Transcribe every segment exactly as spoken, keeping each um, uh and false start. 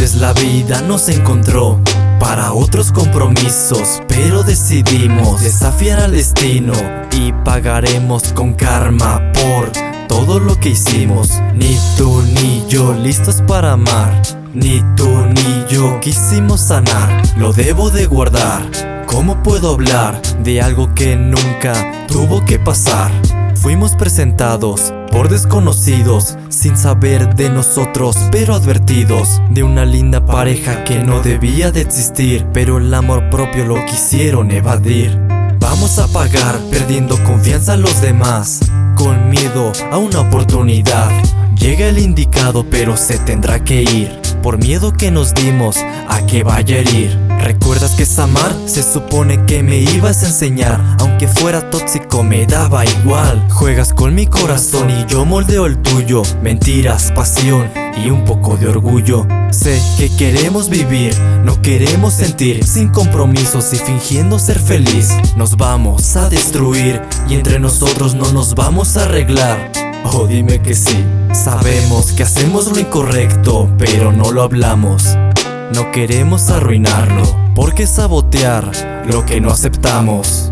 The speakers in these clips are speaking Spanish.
veces la vida nos encontró, para otros compromisos, pero decidimos desafiar al destino y pagaremos con karma por todo lo que hicimos. Ni tú ni yo listos para amar, ni tú ni yo quisimos sanar. Lo debo de guardar. ¿Cómo puedo hablar de algo que nunca tuvo que pasar? Fuimos presentados por desconocidos, sin saber de nosotros, pero advertidos de una linda pareja que no debía de existir, pero el amor propio lo quisieron evadir. Vamos a pagar perdiendo confianza a los demás, con miedo a una oportunidad. Llega el indicado pero se tendrá que ir, por miedo que nos dimos a que vaya a herir. ¿Recuerdas que es amar? Se supone que me ibas a enseñar, aunque fuera tóxico me daba igual. Juegas con mi corazón y yo moldeo el tuyo. Mentiras, pasión y un poco de orgullo. Sé que queremos vivir, no queremos sentir, sin compromisos y fingiendo ser feliz. Nos vamos a destruir y entre nosotros no nos vamos a arreglar. Oh, dime que sí. Sabemos que hacemos lo incorrecto, pero no lo hablamos. No queremos arruinarlo, porque sabotear lo que no aceptamos,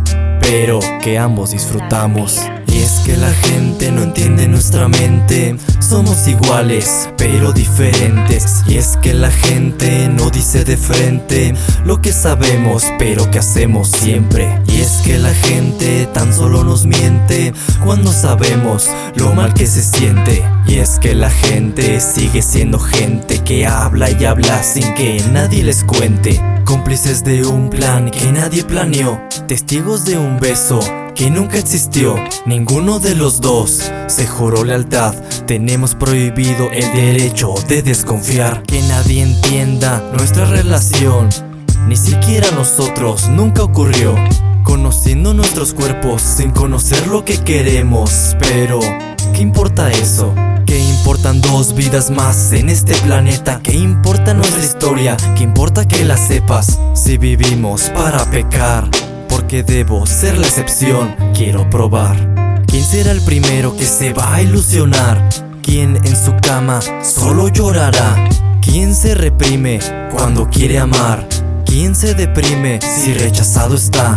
pero que ambos disfrutamos. Y es que la gente no entiende nuestra mente. Somos iguales, pero diferentes. Y es que la gente no dice de frente lo que sabemos, pero que hacemos siempre. Y es que la gente tan solo nos miente cuando sabemos lo mal que se siente. Y es que la gente sigue siendo gente que habla y habla sin que nadie les cuente. Cómplices de un plan que nadie planeó, testigos de un beso que nunca existió. Ninguno de los dos se juró lealtad. Tenemos prohibido el derecho de desconfiar. Que nadie entienda nuestra relación, ni siquiera nosotros, nunca ocurrió. Conociendo nuestros cuerpos sin conocer lo que queremos. Pero, ¿qué importa eso? ¿Qué importan dos vidas más en este planeta? ¿Qué importa nuestra historia? ¿Qué importa que la sepas? Si vivimos para pecar, porque debo ser la excepción, quiero probar. ¿Quién será el primero que se va a ilusionar? ¿Quién en su cama solo llorará? ¿Quién se reprime cuando quiere amar? ¿Quién se deprime si rechazado está?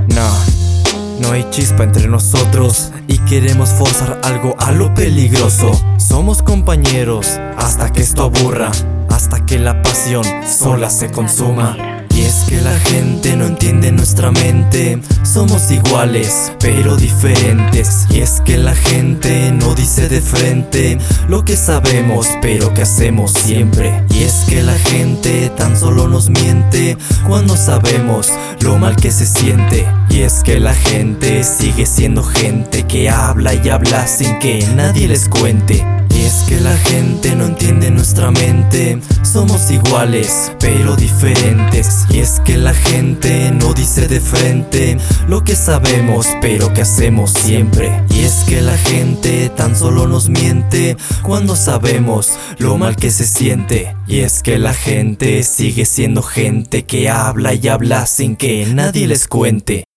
No, no hay chispa entre nosotros y queremos forzar algo a lo peligroso. Somos compañeros hasta que esto aburra, hasta que la pasión sola se consuma. Y es que la gente no entiende nuestra mente. Somos iguales, pero diferentes. Y es que la gente no dice de frente lo que sabemos, pero que hacemos siempre. Y es que la gente tan solo nos miente cuando sabemos lo mal que se siente. Y es que la gente sigue siendo gente que habla y habla sin que nadie les cuente. Y es que la gente no entiende nuestra mente. Somos iguales, pero diferentes. Y es que la gente no dice de frente lo que sabemos, pero que hacemos siempre. Y es que la gente tan solo nos miente cuando sabemos lo mal que se siente. Y es que la gente sigue siendo gente que habla y habla sin que nadie les cuente.